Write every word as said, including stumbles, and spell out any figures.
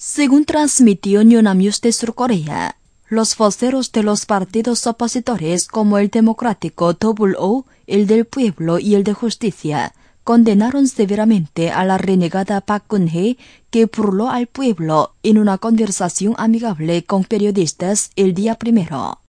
Según transmitió Yonhap News de Sur Corea, los voceros de los partidos opositores como el democrático W O, el del Pueblo y el de Justicia condenaron severamente a la renegada Park Geun-hye, que burló al pueblo en una conversación amigable con periodistas el día primero.